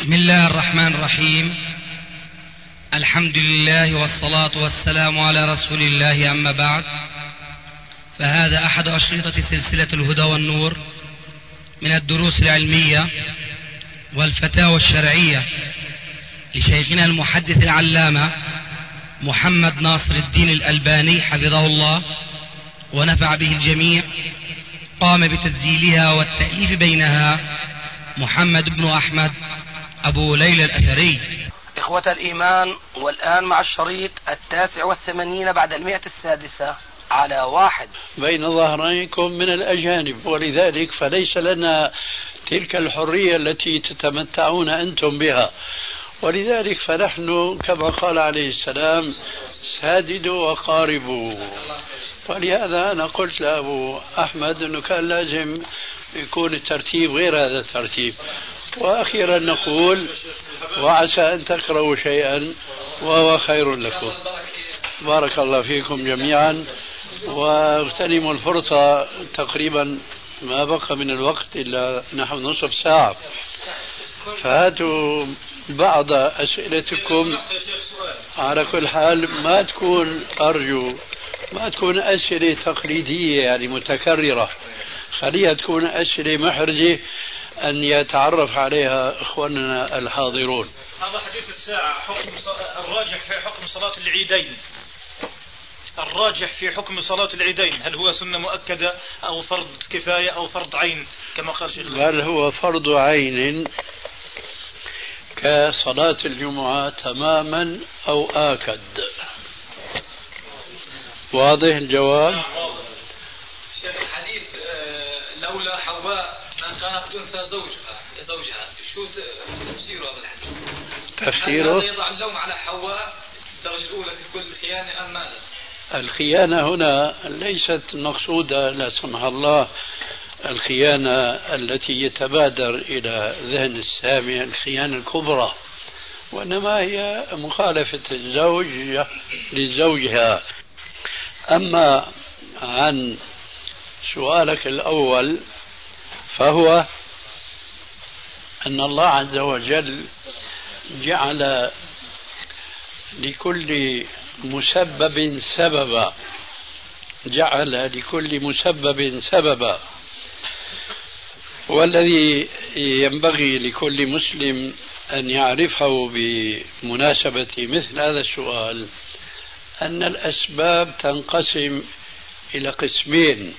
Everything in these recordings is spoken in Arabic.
بسم الله الرحمن الرحيم. الحمد لله والصلاة والسلام على رسول الله، أما بعد، فهذا أحد أشرطة سلسلة الهدى والنور من الدروس العلمية والفتاوى الشرعية لشيخنا المحدث العلامة محمد ناصر الدين الألباني حفظه الله ونفع به الجميع. قام بتسجيلها والتأليف بينها محمد بن أحمد أبو ليلى الأثري. إخوة الإيمان، والآن مع الشريط 89 بعد 106 على 1. بين ظهرانكم من الأجانب، ولذلك فليس لنا تلك الحرية التي تتمتعون أنتم بها، ولذلك فنحن كما قال عليه السلام ساددوا وقاربوا. ولهذا أنا قلت لأبو أحمد أنه كان لازم يكون الترتيب غير هذا الترتيب. وأخيرا نقول وعسى أن تكرهوا شيئا وهو خير لكم. بارك الله فيكم جميعا، واغتنموا الفرصة. تقريبا ما بقى من الوقت إلا نحو نصف ساعة، فهاتوا بعض أسئلتكم. على كل حال أرجو ما تكون أسئلة تقليدية يعني متكررة، خليها تكون أسئلة محرجة أن يتعرف عليها إخواننا الحاضرون. هذا حديث الساعة. الراجح في حكم صلاة العيدين، الراجح في حكم صلاة العيدين، هل هو سنة مؤكدة أو فرض كفاية أو فرض عين كما قال شيخ؟ بل هو فرض عين كصلاة الجمعة تماما أو آكد. واضح الجواب؟ شيخ الحديث لولا حواء ما كانت تنثى زوجها، شو تفسير هذا الحديث؟ تفسيره؟ هل يضع اللوم على حواء الدرجة الأولى في كل خيانة أم ماذا؟ الخيانة هنا ليست مقصودة لا سمح الله الخيانة التي يتبادر إلى ذهن السامع، الخيانة الكبرى، وإنما هي مخالفة الزوج لزوجها. أما عن سؤالك الأول فهو أن الله عز وجل جعل لكل مسبب سببا، والذي ينبغي لكل مسلم أن يعرفه بمناسبة مثل هذا السؤال أن الأسباب تنقسم إلى قسمين: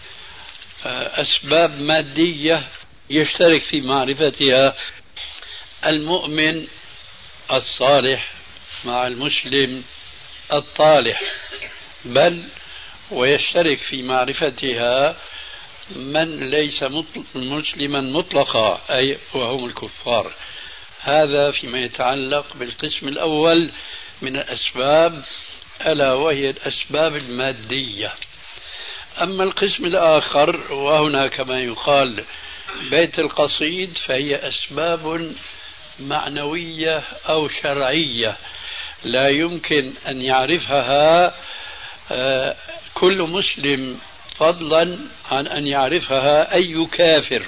أسباب مادية يشترك في معرفتها المؤمن الصالح مع المسلم الطالح، بل ويشترك في معرفتها من ليس مسلما مطلقا، أي وهم الكفار. هذا فيما يتعلق بالقسم الأول من الأسباب، ألا وهي الأسباب المادية. أما القسم الآخر وهنا كما يقال بيت القصيد، فهي أسباب معنوية أو شرعية لا يمكن أن يعرفها كل مسلم، فضلا عن أن يعرفها أي كافر.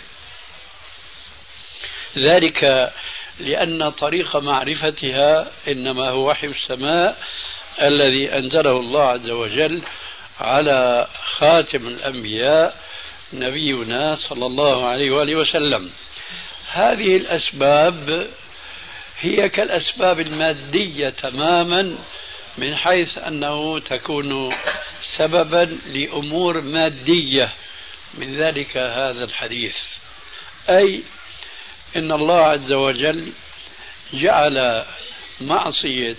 ذلك لأن طريق معرفتها إنما هو وحي السماء الذي أنزله الله عز وجل على خاتم الأنبياء نبينا صلى الله عليه وآله وسلم. هذه الأسباب هي كالأسباب المادية تماما، من حيث أنه تكون سببا لأمور مادية، من ذلك هذا الحديث، أي إن الله عز وجل جعل معصية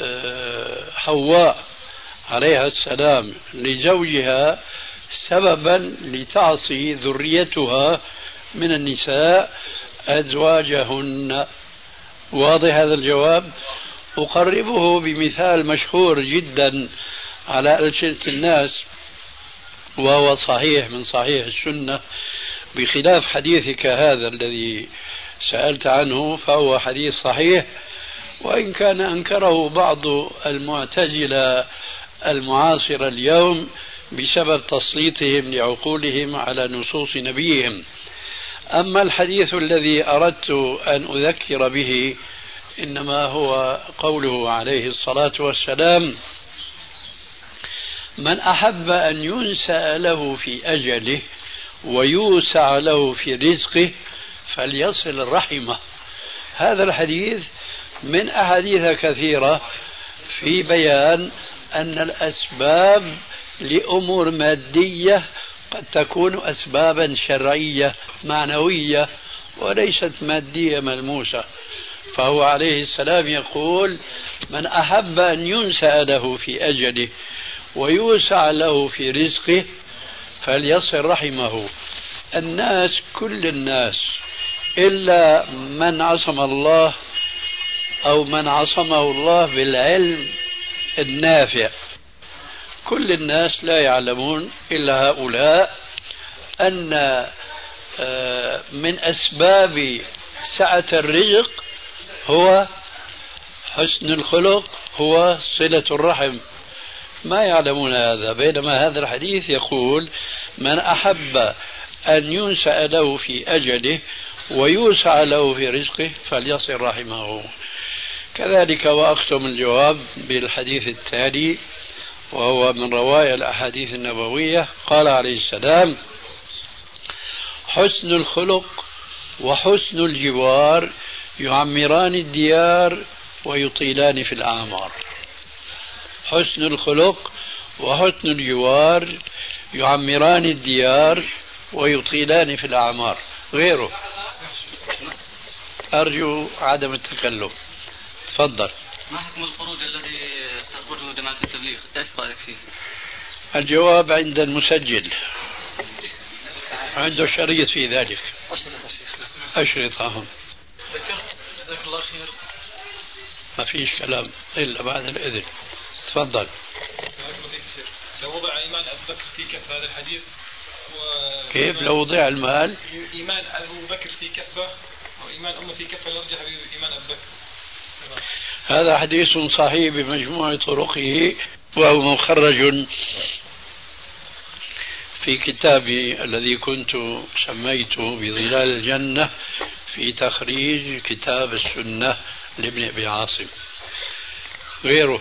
حواء عليها السلام لزوجها سببا لتعصي ذريتها من النساء أزواجهن. واضح هذا الجواب؟ أقربه بمثال مشهور جدا على ألسنة الناس، وهو صحيح من صحيح السنة، بخلاف حديثك هذا الذي سألت عنه، فهو حديث صحيح، وإن كان أنكره بعض المعتزلة المعاصرة اليوم بسبب تسليطهم لعقولهم على نصوص نبيهم. أما الحديث الذي أردت أن أذكر به إنما هو قوله عليه الصلاة والسلام: من أحب أن ينسأ له في أجله ويوسع له في رزقه فليصل رحمه. هذا الحديث من أحاديث كثيرة في بيان أن الأسباب لأمور مادية قد تكون أسبابا شرعية معنوية وليست مادية ملموسة. فهو عليه السلام يقول: من أحب أن ينسأ له في أجله ويوسع له في رزقه فليصل رحمه. الناس كل الناس إلا من عصم الله أو من عصمه الله بالعلم النافع، كل الناس لا يعلمون إلا هؤلاء أن من أسباب سعة الرزق هو حسن الخلق، هو صلة الرحم. ما يعلمون هذا، بينما هذا الحديث يقول: من أحب أن ينسأ له في أجله ويوسع له في رزقه فليصل رحمه. كذلك وأختم الجواب بالحديث التالي وهو من رواية الأحاديث النبوية. قال عليه السلام: حسن الخلق وحسن الجوار يعمران الديار ويطيلان في الأعمار. حسن الخلق وحسن الجوار يعمران الديار ويطيلان في الأعمار. غيره أرجو عدم التكلم. تفضل. ما حكم الخروج الذي تخرجه جماعة التبليغ؟ ايش رأيك فيه؟ الجواب عند المسجل، عنده شريط في ذلك. أشرطهم. جزاك الله خير. ما فيش كلام إلا بعد الإذن. تفضل. لو وضع إيمان أبو بكر في كفة هذا الحديث كيف لو وضع المال؟ إيمان أبو بكر في كفة وإيمان أمه في كفة يرجع بإيمان أبو بكر. هذا حديث صحيح بمجموع طرقه وهو مخرج في كتابي الذي كنت سميته بظلال الجنة في تخريج كتاب السنة لابن أبي عاصم. غيره.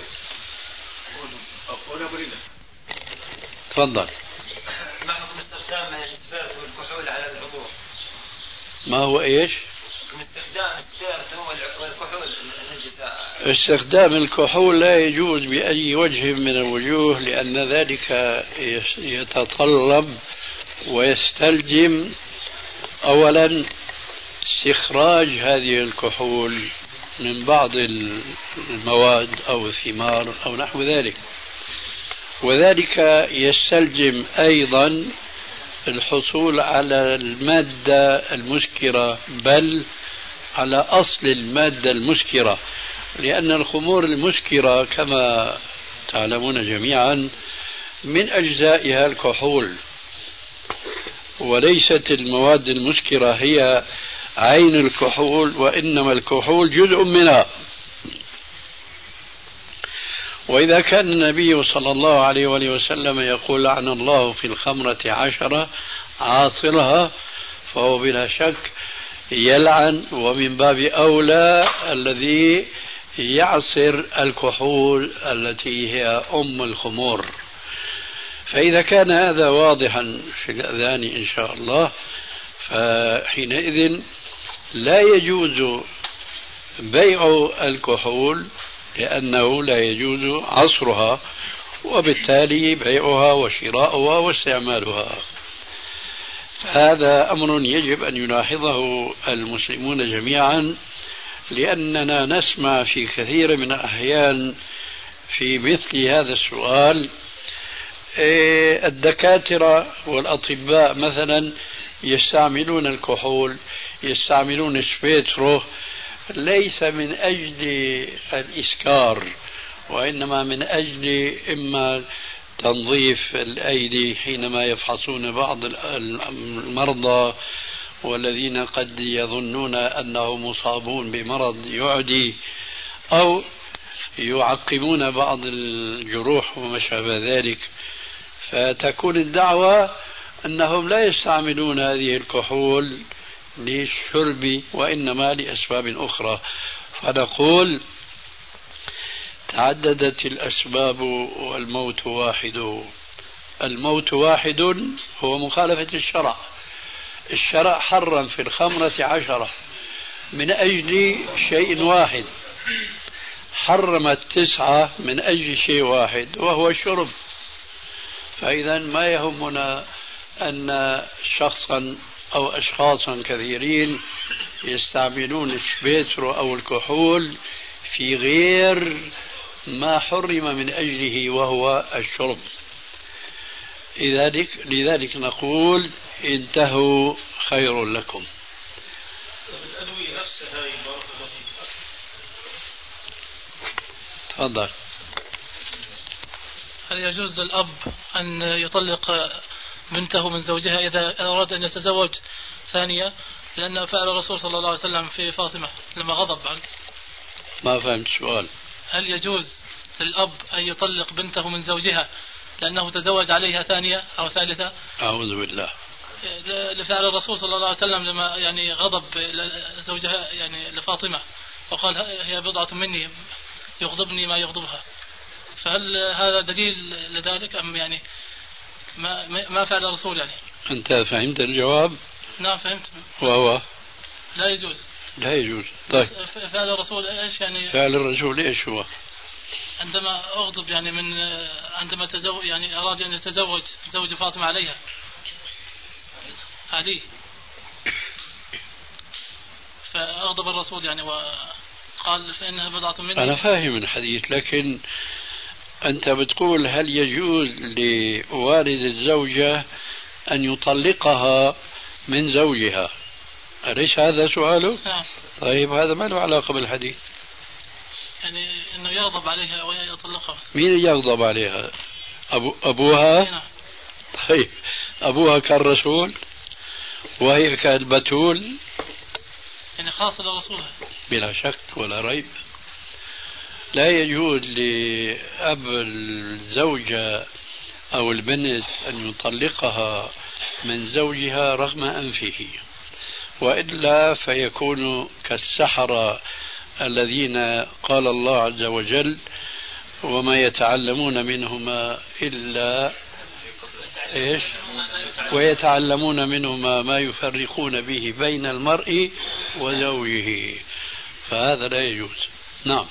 تفضل. ما حكم استخدام الإسفارت والكحول على العبور؟ ما هو إيش؟ استخدام الإسفارت والكحول النجسة. استخدام الكحول لا يجوز بأي وجه من الوجوه، لأن ذلك يتطلب ويستلزم أولا استخراج هذه الكحول من بعض المواد أو الثمار أو نحو ذلك، وذلك يستلزم أيضا الحصول على المادة المسكرة، بل على أصل المادة المسكرة، لأن الخمور المسكرة كما تعلمون جميعا من أجزائها الكحول، وليست المواد المسكرة هي عين الكحول، وإنما الكحول جزء منها. وإذا كان النبي صلى الله عليه وآله وسلم يقول: لعن الله في الخمرة 10 عاصرها، فهو بلا شك يلعن، ومن باب أولى الذي يعصر الكحول التي هي أم الخمور. فإذا كان هذا واضحا في الأذان إن شاء الله، فحينئذ لا يجوز بيع الكحول، لأنه لا يجوز عصرها، وبالتالي بيعها وشراؤها واستعمالها. هذا أمر يجب أن يلاحظه المسلمون جميعا، لأننا نسمع في كثير من الأحيان في مثل هذا السؤال الدكاترة والأطباء مثلا يستعملون الكحول، يستعملون سبيترو، ليس من أجل الإسكار، وإنما من أجل إما تنظيف الأيدي حينما يفحصون بعض المرضى والذين قد يظنون أنهم مصابون بمرض يعدي، أو يعقمون بعض الجروح وما شابه ذلك. فتكون الدعوة أنهم لا يستعملون هذه الكحول للشرب وإنما لأسباب أخرى. فنقول تعددت الأسباب والموت واحد. الموت واحد هو مخالفة الشرع. الشرع حرم في الخمرة 10 من أجل شيء واحد، حرمت 9 من أجل شيء واحد وهو الشرب. فإذا ما يهمنا أن شخصا أو أشخاصا كثيرين يستعملون السبيترو أو الكحول في غير ما حرم من أجله وهو الشرب. لذلك نقول انتهوا خير لكم. الأدوية نفسها بارك الله فيك. تفضل. هل يجوز للأب أن يطلق بنته من زوجها إذا أراد أن يتزوج ثانية؟ لأن فعل الرسول صلى الله عليه وسلم في فاطمة لما غضب عنه. ما فهمت السؤال. هل يجوز للأب أن يطلق بنته من زوجها لأنه تزوج عليها ثانية أو ثالثة؟ أعوذ بالله. لفعل الرسول صلى الله عليه وسلم لما غضب زوجها لفاطمة وقال هي بضعة مني يغضبني ما يغضبها. فهل هذا دليل لذلك أم ما فعل الرسول أنت فهمت الجواب؟ نعم فهمت. وهو لا يجوز. لا يجوز. طيب فعل الرسول ايش فعل الرسول ايش هو؟ عندما اغضب من عندما تزوج اراد ان يتزوج زوج فاطمة عليها علي، فاغضب الرسول وقال فانها بضعة مني. انا فاهم الحديث، لكن انت بتقول هل يجوز لوالد الزوجة ان يطلقها من زوجها؟ أليس هذا سؤاله؟ نعم. طيب هذا ما له علاقة بالحديث. أنه يغضب عليها ويطلقها. مين يغضب عليها؟ أبوها؟ نعم. طيب أبوها كالرسول وهي كالبتول؟ خاصة لرسولها. بلا شك ولا ريب. لا يجوز لأب الزوجة أو البنت أن يطلقها من زوجها رغم أنفه، وإلا فيكون كالسحرة الذين قال الله عز وجل وما يتعلمون منهما إلا إيش ويتعلمون منهما ما يفرقون به بين المرء وزوجه، فهذا لا يجوز. نعم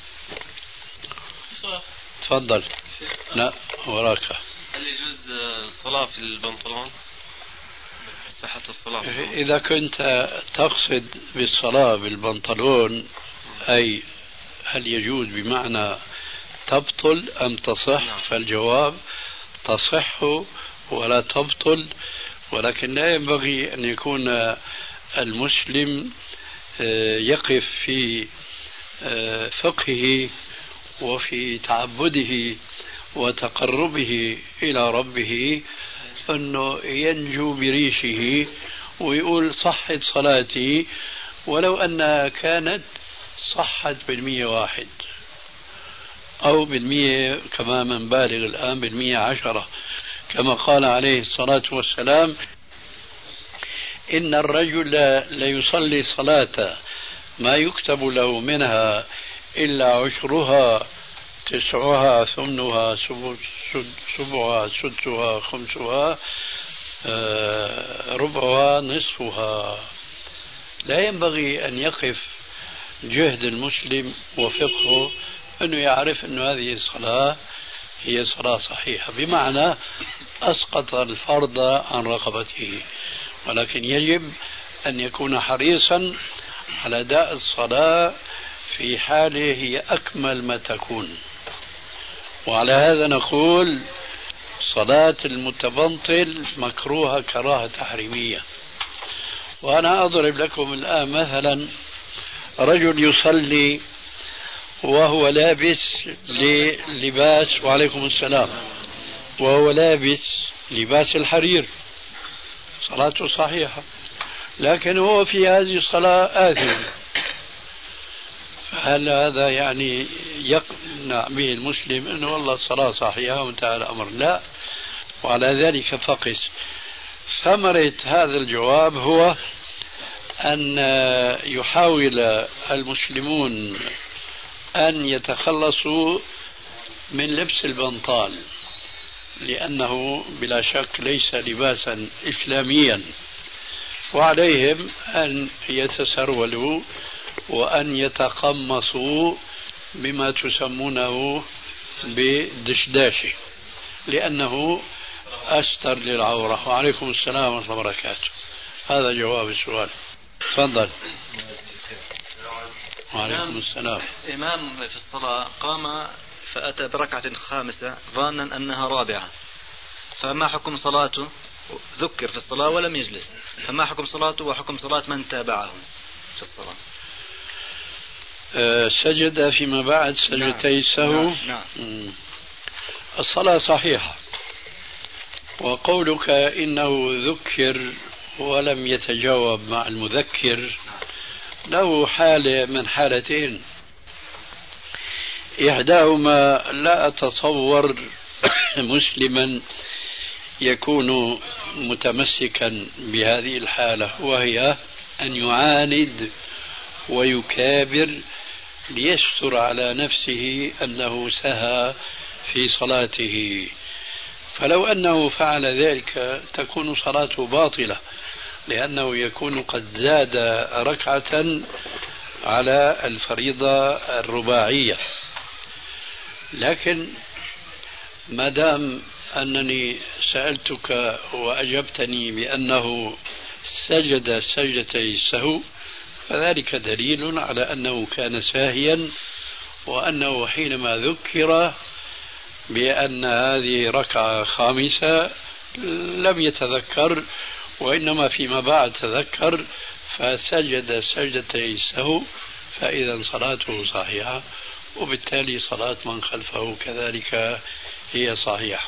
تفضل. لا وراك. هل يجوز الصلاة في البنطلون؟ صحة الصلاة إذا كنت تقصد بالصلاة بالبنطلون أي هل يجوز بمعنى تبطل أم تصح؟ فالجواب تصح ولا تبطل، ولكن لا ينبغي أن يكون المسلم يقف في فقهه وفي تعبده وتقربه إلى ربه أنه ينجو بريشه ويقول صحت صلاتي ولو أنها كانت صحت 100% أو 100 كما من بالغ الآن 110، كما قال عليه الصلاة والسلام إن الرجل ليصلي صلاة ما يكتب له منها إلا عشرها 9 8 7 6 5 ربعها نصفها. لا ينبغي أن يقف جهد المسلم وفقهه أنه يعرف أن هذه الصلاة هي صلاة صحيحة بمعنى أسقط الفرض عن رقبته، ولكن يجب أن يكون حريصا على أداء الصلاة في حاله هي أكمل ما تكون. وعلى هذا نقول صلاة المتبنطل مكروهة كراهة تحريمية. وأنا أضرب لكم الآن مثلا رجل يصلي وهو لابس لباس وعليكم السلام وهو لابس لباس الحرير، صلاته صحيحة، لكن هو في هذه الصلاة آثم. هل هذا يقنع به المسلم أنه والله الصلاة صحيحة وانتهى الأمر؟ لا. وعلى ذلك فقس. ثمرة هذا الجواب هو أن يحاول المسلمون أن يتخلصوا من لبس البنطال، لأنه بلا شك ليس لباسا إسلاميا، وعليهم أن يتسرولوا وأن يتقمصوا بما تسمونه بدشداشة، لأنه أستر للعورة. وعليكم السلام ورحمة الله وبركاته. هذا جواب السؤال. تفضل. وعليكم السلام. إمام في الصلاة قام فأتى بركعة خامسة ظانا أنها رابعة، فما حكم صلاته؟ ذكر في الصلاة ولم يجلس، فما حكم صلاته وحكم صلاة من تابعه في الصلاة؟ سجد فيما بعد سجدتي السهو. نعم. الصلاة صحيحة، وقولك إنه ذكر ولم يتجاوب مع المذكر له حالة من حالتين، إحداهما لا أتصور مسلما يكون متمسكا بهذه الحالة، وهي أن يعاند ويكابر ليستر على نفسه أنه سهى في صلاته، فلو أنه فعل ذلك تكون صلاته باطلة، لأنه يكون قد زاد ركعة على الفريضة الرباعية. لكن ما دام أنني سألتك وأجبتني بأنه سجد سجدتي السهو، فذلك دليل على أنه كان ساهيا، وأنه حينما ذكر بأن هذه ركعة خامسة لم يتذكر، وإنما فيما بعد تذكر فسجد سجدتي السهو، فإذا صلاته صحيحة، وبالتالي صلاة من خلفه كذلك هي صحيحة.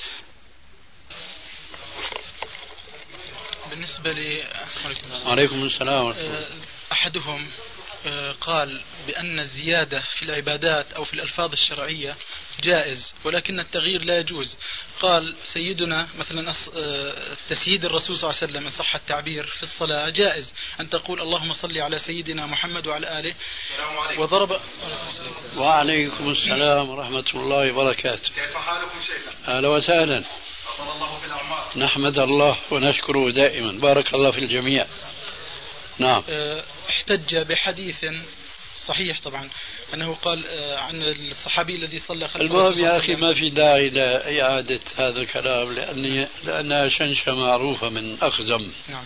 بالنسبة لي عليكم السلام. أحدهم قال بأن الزيادة في العبادات أو في الألفاظ الشرعية جائز، ولكن التغيير لا يجوز. قال سيدنا مثلا تسييد الرسول صلى الله عليه وسلم إن صح التعبير في الصلاة جائز، أن تقول اللهم صل على سيدنا محمد وعلى آله. وضرب. وعليكم السلام ورحمة الله وبركاته. كيف حالكم شيخنا؟ أهلا وسهلا. أطال الله في الأعمار. نحمد الله ونشكره دائما، بارك الله في الجميع. نعم. احتج بحديث صحيح طبعا أنه قال عن الصحابي الذي صلى خلف المهم يا أخي ما في داعي لإعادة هذا الكلام، لأنها شنشة معروفة من أخزم. نعم.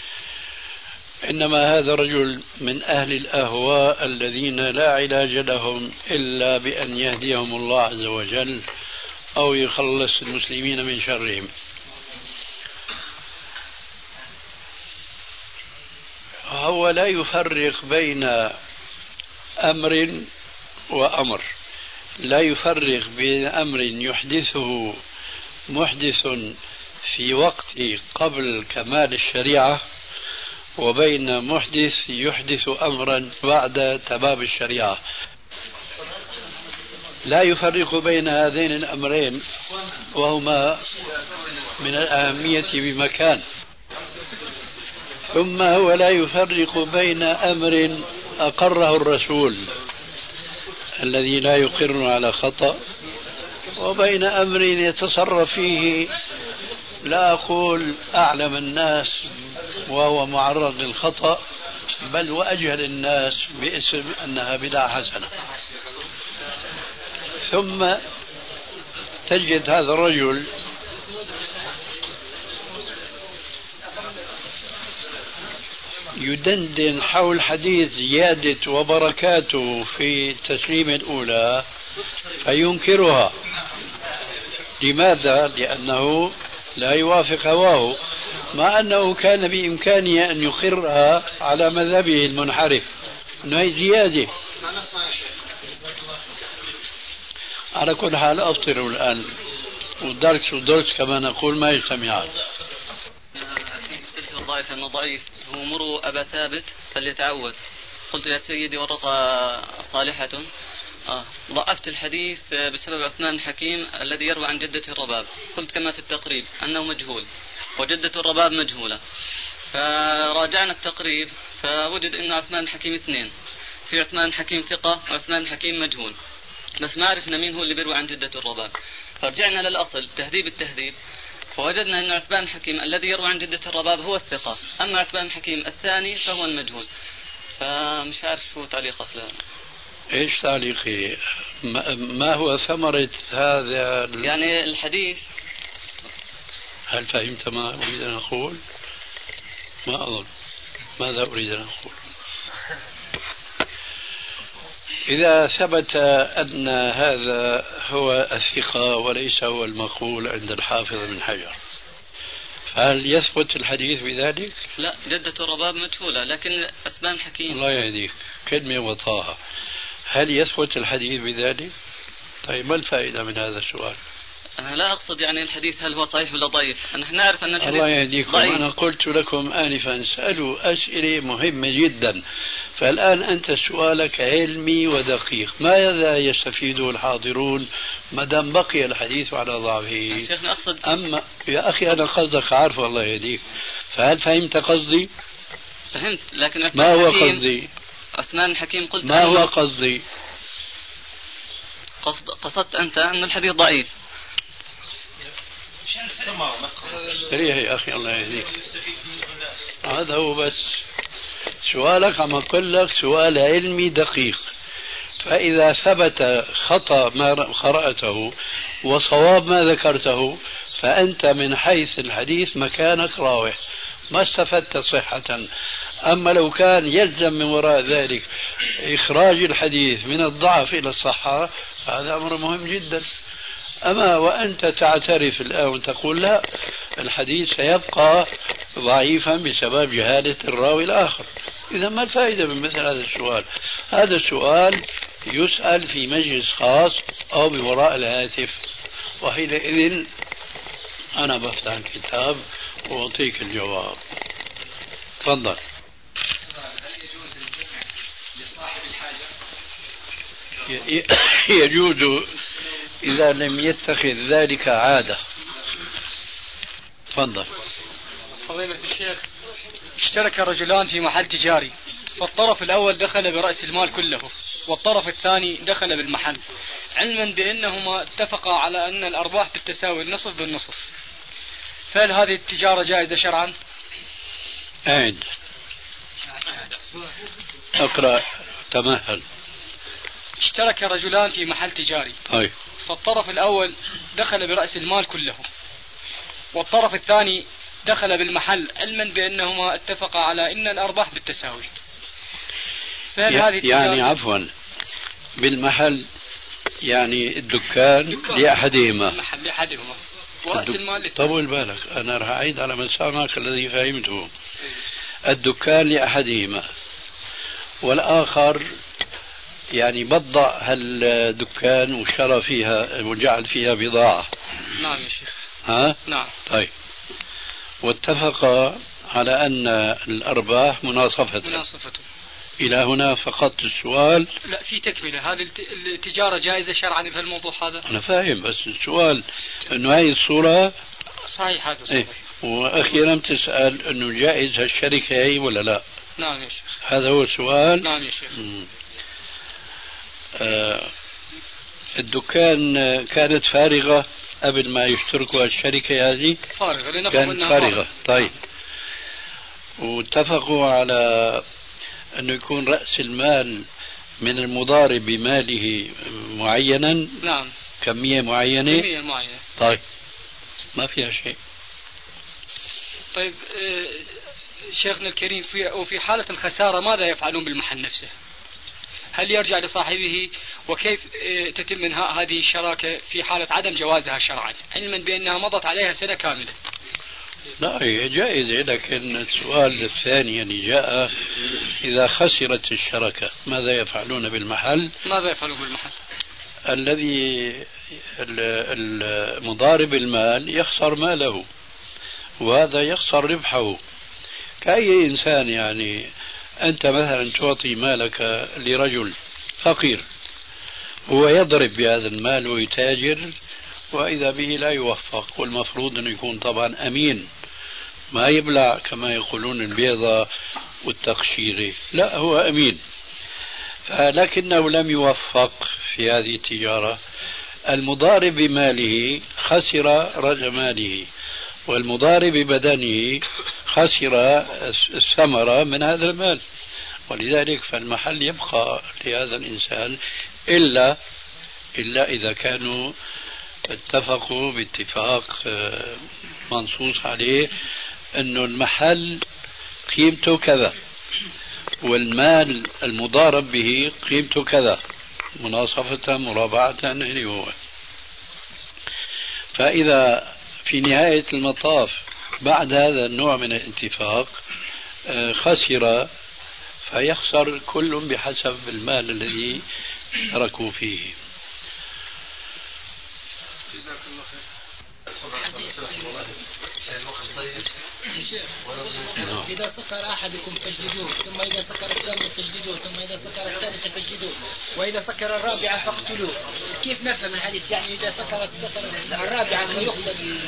إنما هذا رجل من أهل الأهواء الذين لا علاج لهم إلا بأن يهديهم الله عز وجل أو يخلص المسلمين من شرهم. هو لا يفرق بين أمر وأمر، لا يفرق بين أمر يحدثه محدث في وقت قبل كمال الشريعة وبين محدث يحدث أمرا بعد تمام الشريعة. لا يفرق بين هذين الأمرين، وهما من الأهمية بمكان. ثم هو لا يفرق بين أمر أقره الرسول الذي لا يقر على خطأ، وبين أمر يتصرف فيه لا أقول أعلم الناس وهو معرض للخطأ، بل وأجهل الناس باسم أنها بدعة حسنة. ثم تجد هذا الرجل يدندن حول حديث زيادة وبركاته في التسليم الأولى فينكرها. لماذا؟ لأنه لا يوافق هواه، مع أنه كان بإمكانه أن يقرها على مذهبه المنحرف أنه هي زيادة. على كل حال أفطروا الآن، والدرس كما نقول ما يجتمعان. الضعيف أنه ضعيف، هو مروا أبا ثابت فليتعود. قلت يا سيدي ورقة صالحة. ضعفت الحديث بسبب عثمان الحكيم الذي يروى عن جدة الرباب. قلت كما في التقريب أنه مجهول وجدة الرباب مجهولة، فراجعنا التقريب فوجد أن عثمان بن حكيم 2، في عثمان بن حكيم ثقة وعثمان بن حكيم مجهول، بس ما عرفنا مين هو اللي بيروي عن جدة الرباب. فرجعنا للأصل تهذيب التهذيب فوجدنا أن عثمان بن حكيم الذي يروي عن جدة الرباب هو الثقة، أما عثمان بن حكيم الثاني فهو المجهول. فمش عارف شو تعليقك له. ايش تعليقي؟ ما هو ثمرة هذا يعني الحديث؟ هل فهمت ما أريد أن أقول؟ ما أظن. ماذا أريد أن أقول؟ إذا ثبت أن هذا هو الثقة وليس هو المقول عند الحافظ بن حجر، هل يثبت الحديث بذلك؟ لا، جدة الرباب مجهولة، لكن عثمان حكيم. الله يهديك، كلمة وطاها. هل يثبت الحديث بذلك؟ طيب ما الفائدة من هذا السؤال؟ أنا لا أقصد يعني الحديث هل هو صحيح ولا ضعيف، نحن نعرف أن الحديث الله يهديكم ضعيف. أنا قلت لكم آنفا اسألوا أسئلة مهمة جدا، فالآن أنت سؤالك علمي ودقيق، ماذا يستفيده الحاضرون ما دام بقي الحديث على ضعفه؟ شيخنا أقصد أما يا أخي أنا قصدك عارف الله يهديك، فهل فهمت قصدي؟ فهمت، لكن ما هو قصدي؟ عثمان الحكيم قلت ما هو قصدي؟ قصدت أنت أن الحديث ضعيف. سريع يا أخي الله يهديك، هذا هو بس سؤالك. عم أقول لك سؤال علمي دقيق، فإذا ثبت خطأ ما قرأته وصواب ما ذكرته فأنت من حيث الحديث مكانك راوح، ما استفدت صحة. أما لو كان يلزم من وراء ذلك إخراج الحديث من الضعف إلى الصحة هذا أمر مهم جدا. أما وأنت تعترف الآن وتقول لا، الحديث سيبقى ضعيفا بسبب جهالة الراوي الآخر، إذا ما الفائدة من مثل هذا السؤال؟ هذا السؤال يسأل في مجلس خاص أو بوراء الهاتف، وحينئذ أنا بفتح الكتاب وأعطيك الجواب. تفضل. يجوز إذا لم يتخذ ذلك عادة. تفضل. فضيلة الشيخ، اشترك رجلان في محل تجاري، فالطرف الأول دخل برأس المال كله والطرف الثاني دخل بالمحل، علما بأنهما اتفقا على أن الأرباح بالتساوي النصف بالنصف، فهل هذه التجارة جائزة شرعا؟ أعد أقرأ تمهل. اشترك رجلان في محل تجاري، طيب. فالطرف الأول دخل برأس المال كله والطرف الثاني دخل بالمحل، علما بأنهما اتفقا على أن الأرباح بالتساوي، فهل هذه يعني عفوا بالمحل يعني الدكان لأحدهما، المحل لأحدهما ورأس المال طول بالك أنا راح أعيد على مسامعك الذي فهمته. الدكان لأحدهما والآخر يعني بضع هالدكان وشرى فيها وجعل فيها بضاعة. نعم يا شيخ. ها؟ نعم. طيب، واتفق على أن الأرباح مناصفة. إلى هنا فقط السؤال. لا، في تكملة. هذه التجارة جائزة شرعا في الموضوع هذا؟ أنا فاهم، بس السؤال أنه هذه الصورة صحيح. هذا صحيح. وأخيرا تسأل أنه جائز هالشركة هي ولا لا؟ نعم يا شيخ. هذا هو السؤال. نعم يا شيخ. الدكان كانت فارغة قبل ما يشتركوا الشركة هذه؟ فارغة، كانت فارغة. طيب، واتفقوا على أنه يكون رأس المال من المضارب بماله معينا. نعم. كمية معينة. كمية معينة. طيب، ما فيها شيء. طيب شيخنا الكريم، وفي حالة الخسارة ماذا يفعلون بالمحل نفسه؟ هل يرجع لصاحبه؟ وكيف تتم انهاء هذه الشراكة في حالة عدم جوازها شرعا، علما بأنها مضت عليها سنة كاملة؟ لا، هي جائزة، لكن السؤال الثاني اللي جاء إذا خسرت الشركة ماذا يفعلون بالمحل؟ ماذا يفعلون بالمحل؟ الذي المضارب المال يخسر ماله وهذا يخسر ربحه كأي إنسان. يعني أنت مثلا تعطي مالك لرجل فقير، هو يضرب بهذا المال ويتاجر وإذا به لا يوفق، والمفروض أن يكون طبعا أمين ما يبلع كما يقولون البيضة والتقشيرة، لا هو أمين. لكنه لم يوفق في هذه التجارة. المضارب بماله خسر رأس ماله، والمضارب ببدنه خسر الثمرة من هذا المال. ولذلك فالمحل يبقى لهذا الإنسان إلا إذا كانوا اتفقوا باتفاق منصوص عليه أنه المحل قيمته كذا والمال المضارب به قيمته كذا، مناصفة مرابعة هو. فإذا في نهاية المطاف بعد هذا النوع من الاتفاق خسر، فيخسر كل بحسب المال الذي شاركوا فيه. إذا سكر أحدكم فاجلدوه، ثم إذا سكر الثاني فاجلدوه، ثم إذا سكر الثالث فاجلدوه، وإذا سكر الرابعة فاقتلوه. كيف نفهم الحديث؟ يعني إذا سكر الرابعة فيقتل.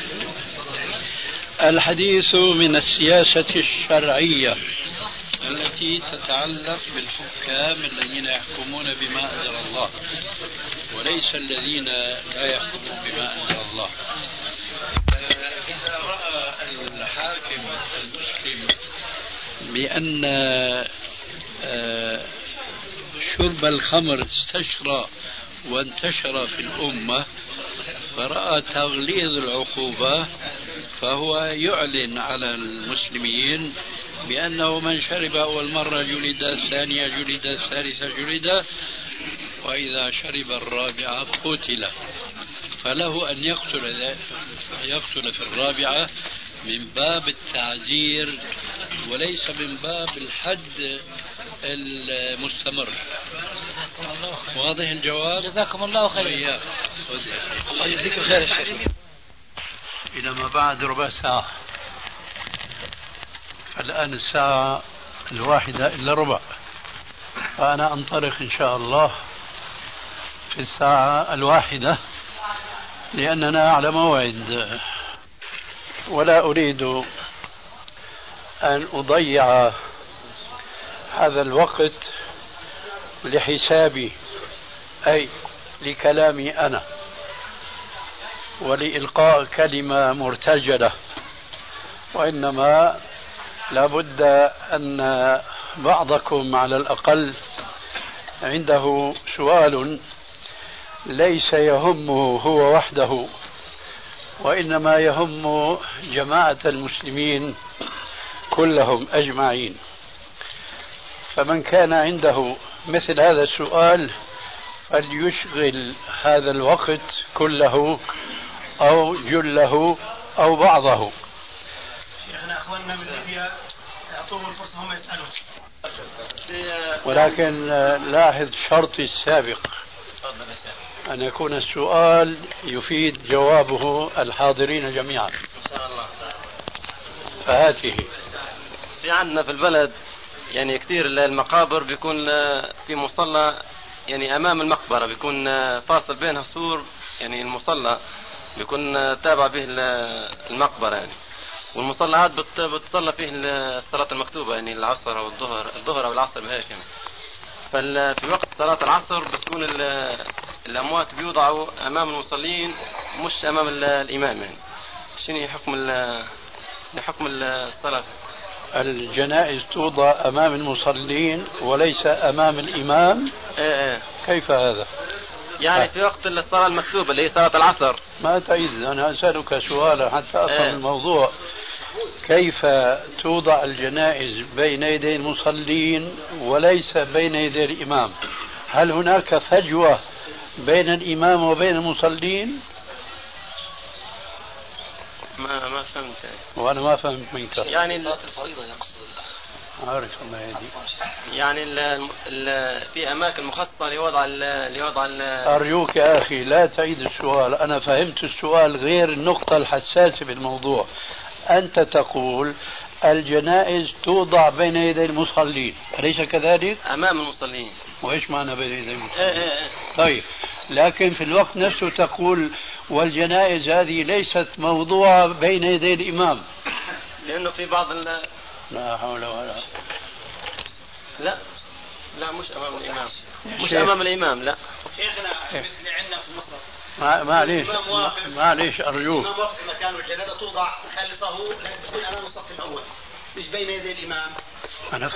الحديث من السياسة الشرعية التي تتعلق بالحكام الذين يحكمون بما أنزل الله، وليس الذين لا يحكمون بما أنزل الله. إذا رأى الحاكم المسلم بأن شرب الخمر استشرى وانتشر في الأمة، فرأى تغليظ العقوبة، فهو يعلن على المسلمين بأنه من شرب أول مرة جلد، الثانية جلد، الثالثة جلد، وإذا شرب الرابعة قتل. فله أن يقتل في الرابعة من باب التعزير وليس من باب الحد المستمر. واضح الجواب؟ جزاكم الله خير. الله يجزيك خير يا شيخ. إلى ما بعد ربع ساعة، فالآن الساعة 1:01 فأنا أنطلق إن شاء الله في الساعة 1 لأننا على موعد، ولا أريد أن أضيع هذا الوقت لحسابي، أي لكلامي أنا، ولإلقاء كلمة مرتجلة، وإنما لابد أن بعضكم على الأقل عنده سؤال ليس يهمه هو وحده، وإنما يهم جماعة المسلمين كلهم أجمعين. فمن كان عنده مثل هذا السؤال فليشغل هذا الوقت كله أو جله أو بعضه. شيخنا أخواننا من ليبيا أعطوهم الفرصة هم يسألون، ولكن لاحظ شرطي السابق أن يكون السؤال يفيد جوابه الحاضرين جميعا. إن شاء الله. فهاته. في عندنا في البلد يعني كثير المقابر بيكون في مصلى يعني أمام المقبرة، بيكون فاصل بينها سور، يعني المصلى بيكون تابع به المقبرة يعني، والمصلى هذا بتصلى فيه الصلاة المكتوبة يعني العصر أو الظهر أو العصر بهيك يعني. ففي وقت صلاة العصر بتكون الأموات بيوضعوا أمام المصلين مش أمام الإمام يعني. شنو حكم الصلاة؟ الجنائز توضع أمام المصلين وليس أمام الإمام؟ إيه. كيف هذا؟ يعني في وقت الصلاة المكتوبة اللي هي صلاة العصر. ما تعيد، أنا أسألك سؤالا حتى أفهم الموضوع. كيف توضع الجنائز بين يدي المصلين وليس بين يدي الإمام؟ هل هناك فجوة بين الإمام وبين المصلين؟ ما فهمت يعني. وأنا ما فهمت منك. يعني صلاة الفريضة يقصد عارف ما هذه. يعني في أماكن مخصصة لوضع أرجوك يا أخي لا تعيد السؤال، أنا فهمت السؤال غير النقطة الحساسة بالموضوع. أنت تقول الجنائز توضع بين يدي المصلين، أليس كذلك؟ أمام المصلين. وإيش معنى بين يدي المصلين؟ طيب، لكن في الوقت نفسه تقول والجنائز هذه ليست موضوعة بين يدي الإمام. لأنه في بعض لا حول ولا لا مش أمام الإمام، مش أمام الإمام. لا شيخنا مثل عندنا في مصر معليش أرجوك، الإمام واقف في مكان والجنازة توضع خلفه لكن تكون أمام الصف الأول مش بين يدي الإمام. أنا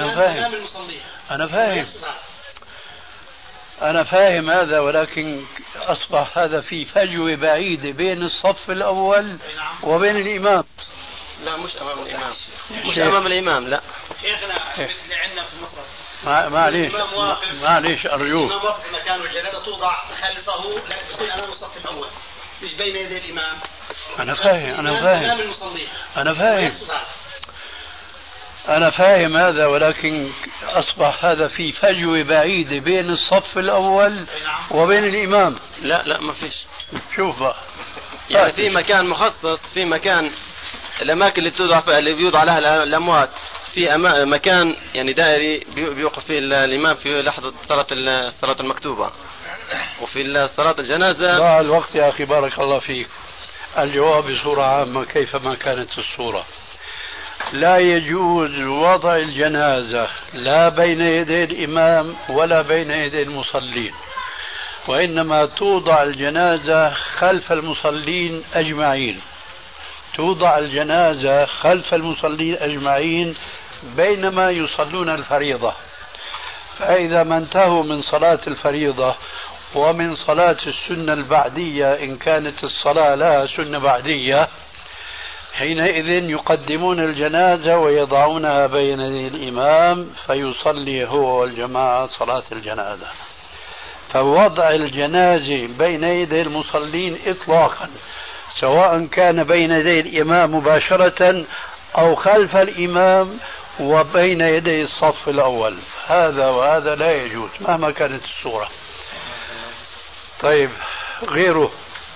فاهم هذا، ولكن أصبح هذا في فجوة بعيدة بين الصف الأول وبين الإمام. لا مش أمام الإمام، مش أمام الإمام. لا شيخنا مثل عندنا في مصر معليش أرجوك، الإمام واقف في مكان والجنازة توضع خلفه لكن تكون أمام الصف الأول مش بين يدي الإمام. أنا فاهم هذا، ولكن أصبح هذا في فجوة بعيدة بين الصف الأول وبين الإمام. لا ما فيش. شوف بقى، يعني في مكان مخصص، في مكان الأماكن اللي اللي بيوضع لها الأموات، في مكان يعني دائري بيوقف فيه الإمام في لحظة الصلاة المكتوبة، وفي صلاة الجنازة. ضاع الوقت يا أخي، بارك الله فيك. الجواب بصورة عامة كيفما كانت الصورة. لا يجوز وضع الجنازة لا بين يدي الإمام ولا بين يدي المصلين، وإنما توضع الجنازة خلف المصلين أجمعين، بينما يصلون الفريضة. فإذا ما انتهوا من صلاة الفريضة ومن صلاة السنة البعدية إن كانت الصلاة لها سنة بعدية، حينئذ يقدمون الجنازة ويضعونها بين يدي الإمام فيصلي هو والجماعة صلاة الجنازة. فوضع الجنازة بين يدي المصلين إطلاقا، سواء كان بين يدي الإمام مباشرة أو خلف الإمام وبين يدي الصف الأول، هذا لا يجوز مهما كانت الصورة. طيب غيره؟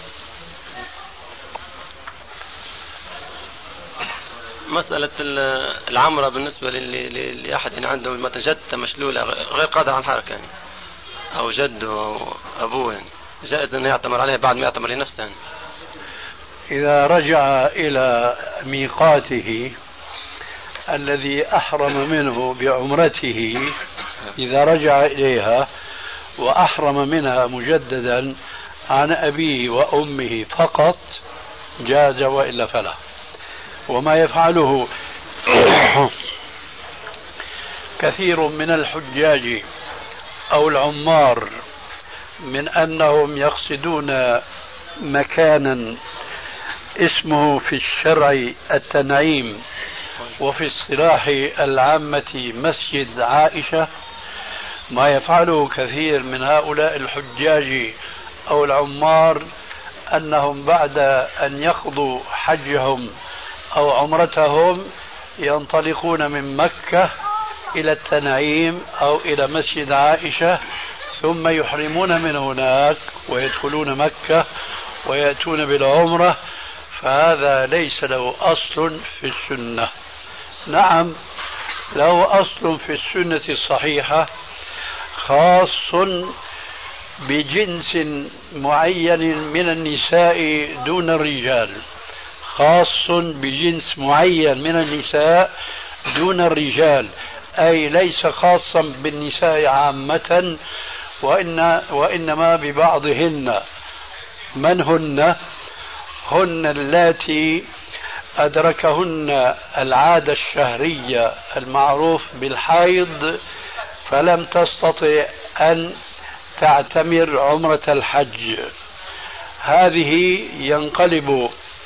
مسألة العمرة بالنسبة لأحد عنده متجدة مشلولة غير قادر على الحركة يعني، أو جده أو أبوه، يعني جائز أن يعتمر عليها بعد ما يعتمر لنفسه يعني. إذا رجع إلى ميقاته الذي أحرم منه بعمرته، إذا رجع إليها وأحرم منها مجددا عن أبيه وأمه فقط جاز، وإلا فلا. وما يفعله كثير من الحجاج أو العمار من أنهم يقصدون مكانا اسمه في الشرع التنعيم وفي اصطلاح العامة مسجد عائشة، ما يفعله كثير من هؤلاء الحجاج أو العمار أنهم بعد أن يقضوا حجهم أو عمرتهم ينطلقون من مكة إلى التنعيم أو إلى مسجد عائشة، ثم يحرمون من هناك ويدخلون مكة ويأتون بالعمرة، فهذا ليس له أصل في السنة. نعم له أصل في السنة الصحيحة خاص بجنس معين من النساء دون الرجال، خاص بجنس معين من النساء دون الرجال، أي ليس خاصا بالنساء عامة، وإنما ببعضهن. من هن اللاتي أدركهن العادة الشهرية المعروف بالحيض فلم تستطع أن تعتمر عمرة الحج، هذه ينقلب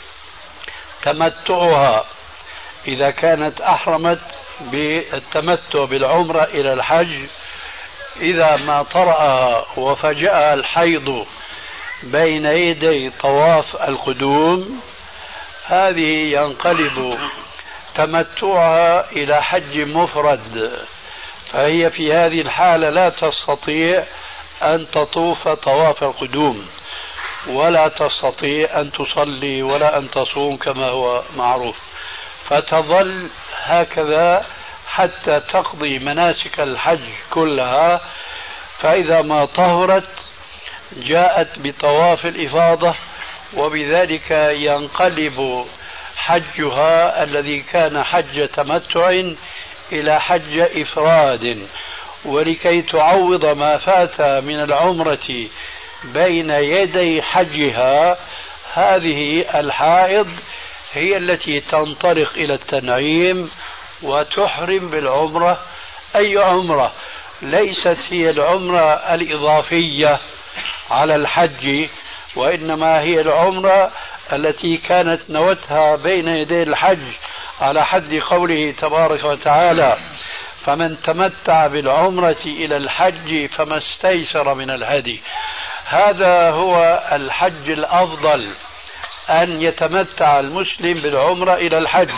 تمتعها إذا كانت أحرمت بالتمتع بالعمرة إلى الحج، إذا ما طرأها وفجأها الحيض بين يدي طواف القدوم، هذه ينقلب تمتعها إلى حج مفرد، فهي في هذه الحالة لا تستطيع أن تطوف طواف القدوم، ولا تستطيع أن تصلي ولا أن تصوم كما هو معروف، فتظل هكذا حتى تقضي مناسك الحج كلها. فإذا ما طهرت جاءت بطواف الإفاضة، وبذلك ينقلب حجها الذي كان حج تمتع إلى حج إفراد، ولكي تعوض ما فات من العمرة بين يدي حجها، هذه الحائض هي التي تنطلق إلى التنعيم وتحرم بالعمرة. أي عمرة؟ ليست هي العمرة الإضافية على الحج، وإنما هي العمرة التي كانت نوتها بين يدي الحج، على حد قوله تبارك وتعالى: فمن تمتع بالعمرة إلى الحج فما استيسر من الهدي. هذا هو الحج الأفضل، أن يتمتع المسلم بالعمرة إلى الحج.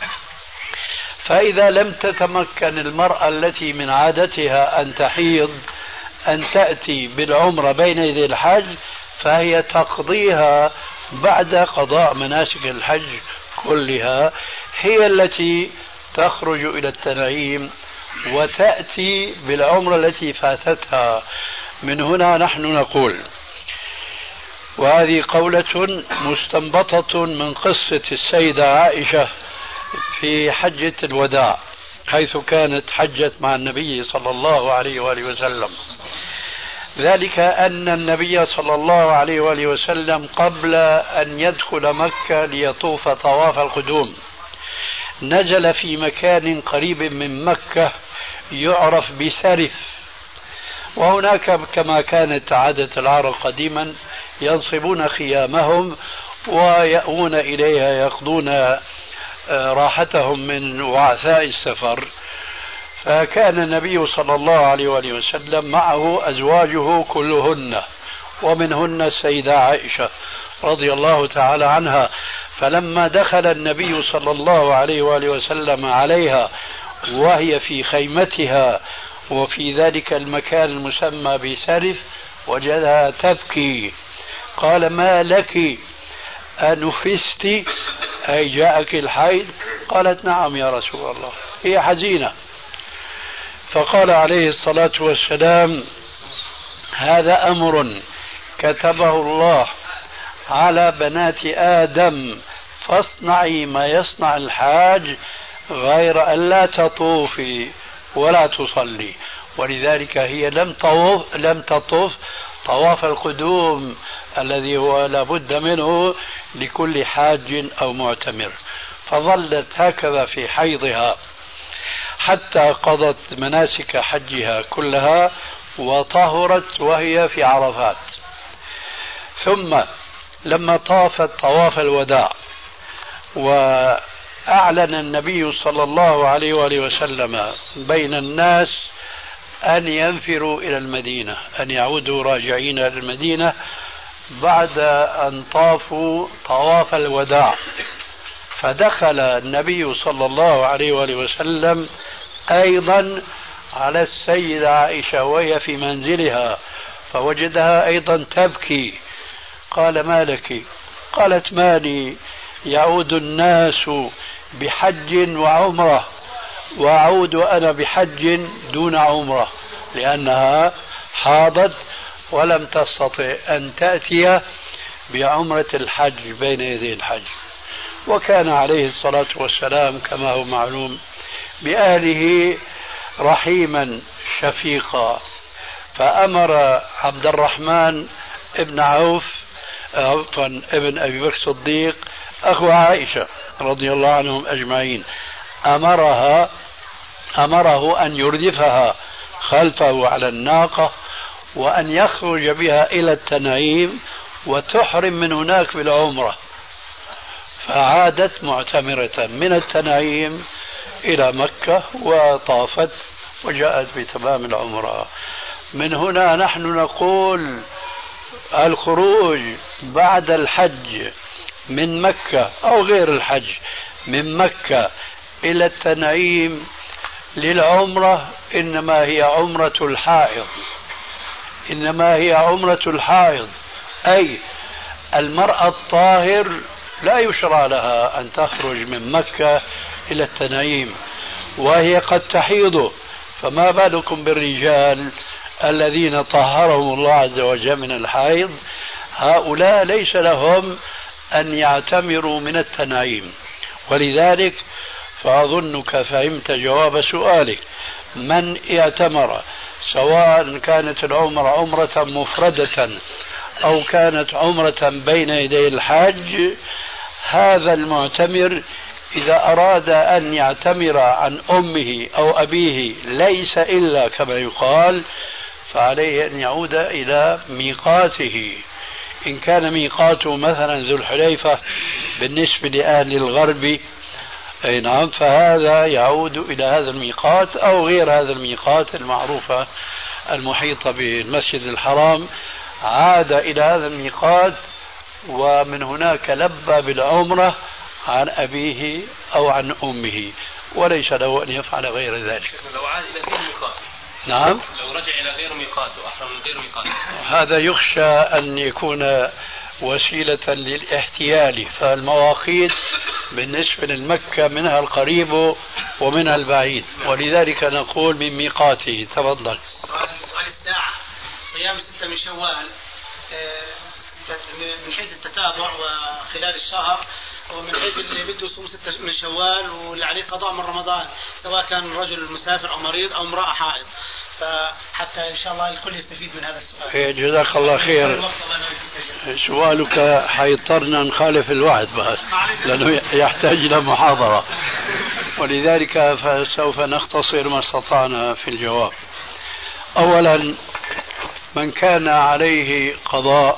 فإذا لم تتمكن المرأة التي من عادتها أن تحيض أن تأتي بالعمرة بين يدي الحج، فهي تقضيها بعد قضاء مناسك الحج كلها، هي التي تخرج إلى التنعيم وتأتي بالعمرة التي فاتتها. من هنا نحن نقول، وهذه قولة مستنبطة من قصة السيدة عائشة في حجة الوداع، حيث كانت حجت مع النبي صلى الله عليه وآله وسلم، ذلك أن النبي صلى الله عليه وآله وسلم قبل أن يدخل مكة ليطوف طواف القدوم نزل في مكان قريب من مكة يعرف بسرف، وهناك كما كانت عادة العرب قديما ينصبون خيامهم ويأوون إليها يقضون راحتهم من وعثاء السفر. فكان النبي صلى الله عليه وآله وسلم معه أزواجه كلهن، ومنهن السيدة عائشة رضي الله تعالى عنها. فلما دخل النبي صلى الله عليه وآله وسلم عليها وهي في خيمتها وفي ذلك المكان المسمى بسرف، وجدها تبكي. قال: ما لك أنفست؟ أي جاءك الحيض؟ قالت: نعم يا رسول الله. هي حزينة. فقال عليه الصلاة والسلام: هذا أمر كتبه الله على بنات آدم، فاصنعي ما يصنع الحاج غير أن لا تطوفي ولا تصلي. ولذلك هي لم تطوف طواف القدوم الذي هو لابد منه لكل حاج أو معتمر، فظلت هكذا في حيضها حتى قضت مناسك حجها كلها وطهرت وهي في عرفات. ثم لما طافت طواف الوداع وأعلن النبي صلى الله عليه وآله وسلم بين الناس أن ينفروا إلى المدينة، أن يعودوا راجعين إلى المدينة بعد أن طافوا طواف الوداع، فدخل النبي صلى الله عليه وآله وسلم أيضا على السيدة عائشة وهي في منزلها، فوجدها أيضا تبكي. قال: ما لك؟ قالت: مالي، يعود الناس بحج وعمرة وأعود أنا بحج دون عمرة، لأنها حاضت ولم تستطع أن تأتي بعمرة الحج بين يدي الحج. وكان عليه الصلاة والسلام كما هو معلوم بأهله رحيما شفيقا، فأمر عبد الرحمن ابن عوف ابن أبي بكر الصديق أخو عائشة رضي الله عنهم أجمعين، أمره أن يردفها خلفه على الناقة وأن يخرج بها إلى التنعيم وتحرم من هناك بالعمرة. فعادت معتمرة من التنعيم إلى مكة وطافت وجاءت بتمام العمرة. من هنا نحن نقول الخروج بعد الحج من مكة أو غير الحج من مكة إلى التنعيم للعمرة إنما هي عمرة الحائض، إنما هي عمرة الحائض، أي المرأة الطاهر لا يشرع لها أن تخرج من مكة إلى التنعيم وهي قد تحيض، فما بالكم بالرجال الذين طهرهم الله عز وجل من الحيض؟ هؤلاء ليس لهم أن يعتمروا من التنعيم، ولذلك فأظنك فهمت جواب سؤالك. من اعتمر سواء كانت العمرة عمرة مفردة أو كانت عمرة بين يدي الحاج، هذا المعتمر إذا أراد أن يعتمر عن أمه أو أبيه ليس إلا كما يقال، فعليه أن يعود إلى ميقاته. إن كان ميقاته مثلا ذو الحليفة بالنسبة لأهل الغرب، أي نعم، فهذا يعود إلى هذا الميقات أو غير هذا الميقات المعروفة المحيطة بالمسجد الحرام، عاد إلى هذا الميقات ومن هناك لبى بالعمرة عن أبيه أو عن أمه، وليس له أن يفعل غير ذلك. لو عاد إلى غير ميقات. نعم. لو رجع إلى غير ميقات وأحرم من غير ميقات. هذا يخشى أن يكون وسيلة للاحتيال، فالمواقيت بالنسبة للمكة منها القريب ومنها البعيد، ولذلك نقول من ميقاته. تفضل. سؤال الساعة، صيام 6 من شوال من حيث التتابع وخلال الشهر، ومن حيث اللي بده يصوم 6 من شوال واللي عليه قضاء من رمضان، سواء كان رجل مسافر أو مريض أو امرأة حائض، فحتى إن شاء الله الكل يستفيد من هذا السؤال. جزاك الله خير. سؤالك حيضطرنا نخالف الوعد بس، لأنه يحتاج إلى محاضرة، ولذلك فسوف نختصر ما استطعنا في الجواب. أولا، من كان عليه قضاء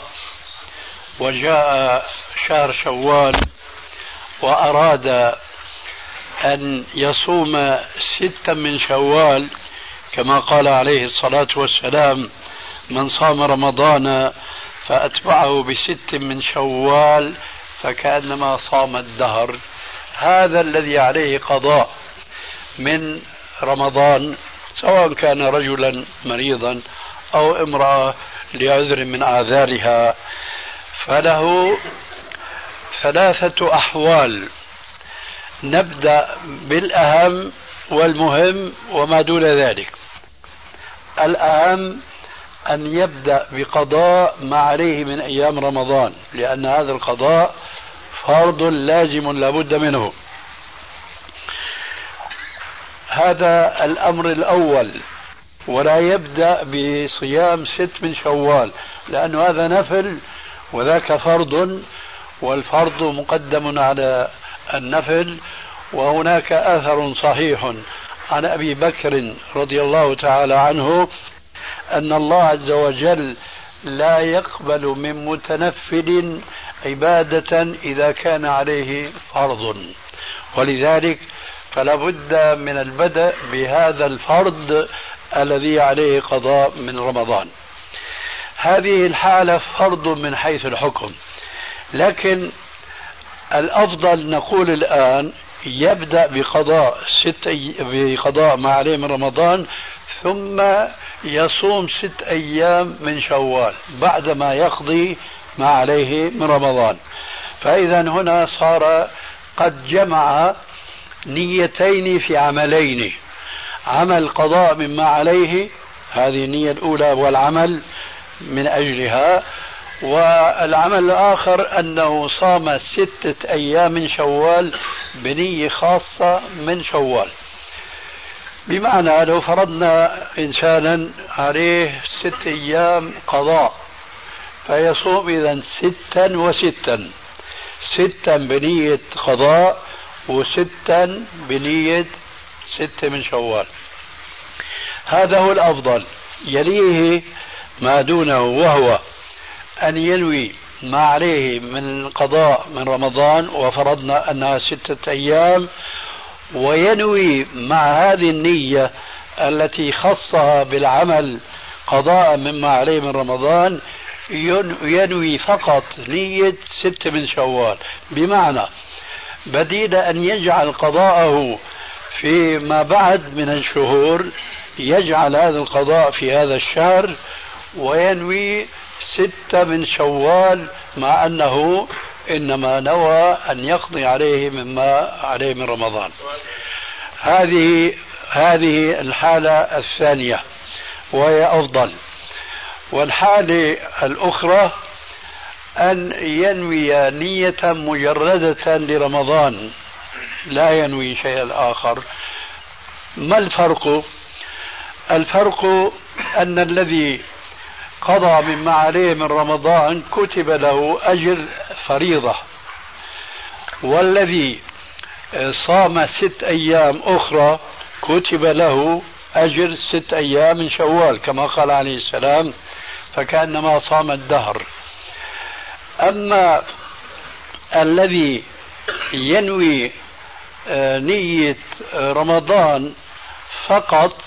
وجاء شهر شوال وأراد أن يصوم 6 من شوال كما قال عليه الصلاة والسلام: من صام رمضان فأتبعه ب6 من شوال فكأنما صام الدهر. هذا الذي عليه قضاء من رمضان، سواء كان رجلا مريضا أو امرأة لعذر من أعذارها، فله 3 أحوال. نبدأ بالأهم والمهم وما دون ذلك. الأهم أن يبدأ بقضاء ما عليه من أيام رمضان، لأن هذا القضاء فرض لازم لابد منه. هذا الأمر الأول، ولا يبدأ بصيام 6 من شوال، لأن هذا نفل وذاك فرض، والفرض مقدم على النفل. وهناك أثر صحيح عن أبي بكر رضي الله تعالى عنه أن الله عز وجل لا يقبل من متنفل عبادة إذا كان عليه فرض، ولذلك فلا بد من البدء بهذا الفرض الذي عليه قضاء من رمضان. هذه الحالة فرض من حيث الحكم، لكن الأفضل نقول الآن يبدأ بقضاء ما عليه من رمضان، ثم يصوم 6 أيام من شوال بعدما يقضي ما عليه من رمضان. فإذا هنا صار قد جمع نيتين في عملين: عمل قضاء مما عليه، هذه النية الأولى والعمل من أجلها، والعمل الآخر أنه صام 6 أيام من شوال بنية خاصة من شوال. بمعنى لو فرضنا إنسانا عليه 6 أيام قضاء، فيصوم إذن 6 و6، 6 بنية قضاء و6 بنية 6 من شوال. هذا هو الأفضل. يليه ما دونه، وهو أن ينوي ما عليه من قضاء من رمضان، وفرضنا أنها 6 أيام، وينوي مع هذه النية التي خصها بالعمل قضاء مما عليه من رمضان ينوي فقط نية 6 من شوال. بمعنى بديل أن يجعل قضاءه فيما بعد من الشهور، يجعل هذا القضاء في هذا الشهر وينوي 6 من شوال، مع أنه إنما نوى أن يقضي عليه مما عليه من رمضان. هذه الحالة الثانية وهي أفضل. والحالة الأخرى أن ينوي نية مجردة لرمضان، لا ينوي شيئا آخر. ما الفرق؟ الفرق أن الذي قضى مما عليه من رمضان كتب له أجر فريضة، والذي صام 6 أيام أخرى كتب له أجر 6 أيام من شوال كما قال عليه السلام، فكأنما صام الدهر. أما الذي ينوي نية رمضان فقط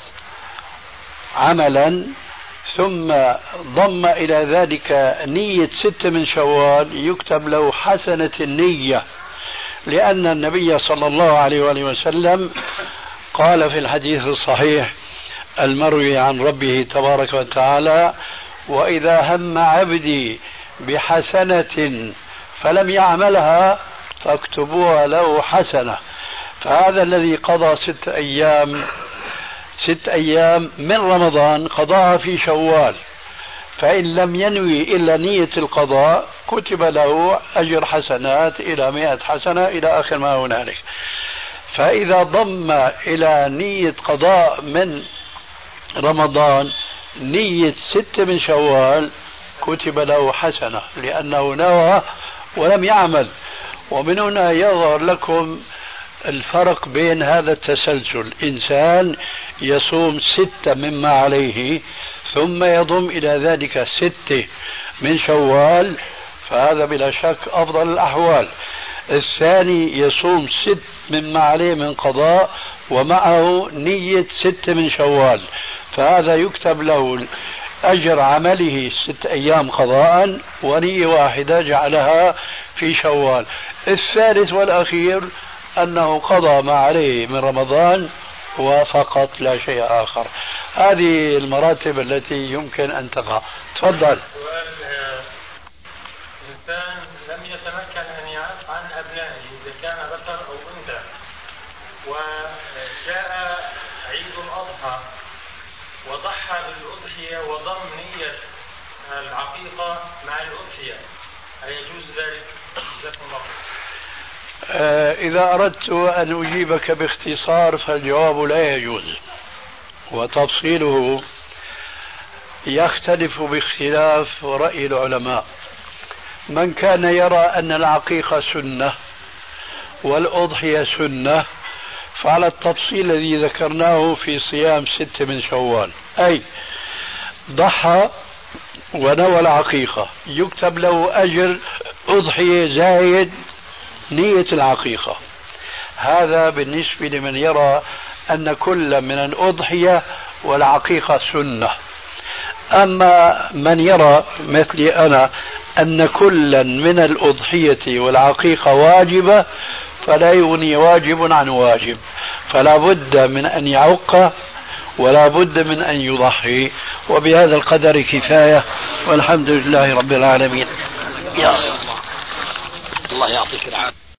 عملا ثم ضم إلى ذلك نية 6 من شوال يكتب له حسنة النية، لأن النبي صلى الله عليه وآله وسلم قال في الحديث الصحيح المروي عن ربه تبارك وتعالى: وإذا هم عبدي بحسنة فلم يعملها فاكتبوها له حسنة. فهذا الذي قضى 6 أيام من رمضان قضاها في شوال، فإن لم ينوي إلا نية القضاء كتب له أجر حسنات إلى 100 حسنة إلى آخر ما هنالك. فإذا ضم إلى نية قضاء من رمضان نية 6 من شوال كتب له حسنة، لأنه نوى ولم يعمل. ومن هنا يظهر لكم الفرق بين هذا التسلسل: إنسان يصوم 6 مما عليه ثم يضم إلى ذلك 6 من شوال، فهذا بلا شك أفضل الأحوال. الثاني يصوم 6 مما عليه من قضاء ومعه نية 6 من شوال، فهذا يكتب له أجر عمله 6 أيام قضاء ونية واحدة جعلها في شوال. الثالث والأخير أنه قضى ما عليه من رمضان وفقط لا شيء آخر. هذه المراتب التي يمكن أن تقع. تفضل. سؤال: إنسان لم يتمكن أن يعف عن أبنائه إذا كان ذكر أو أنثى، وجاء عيد الأضحى وضحى بالأضحية وضم نية العقيقة مع الأضحية، أيجوز ذلك؟ جزاكم الله خير. إذا أردت أن أجيبك باختصار فالجواب لا يجوز، وتفصيله يختلف باختلاف رأي العلماء. من كان يرى أن العقيقة سنة والأضحية سنة فعلى التفصيل الذي ذكرناه في صيام 6 من شوال، أي ضحى ونوى العقيقة يكتب له أجر أضحية زايد نية العقيقة. هذا بالنسبة لمن يرى أن كل من الأضحية والعقيقة سنة. أما من يرى مثلي أنا أن كل من الأضحية والعقيقة واجبة فلا يغني واجب عن واجب، فلا بد من أن يعق ولا بد من أن يضحي. وبهذا القدر كفاية، والحمد لله رب العالمين. يا الله يعطيك العافية.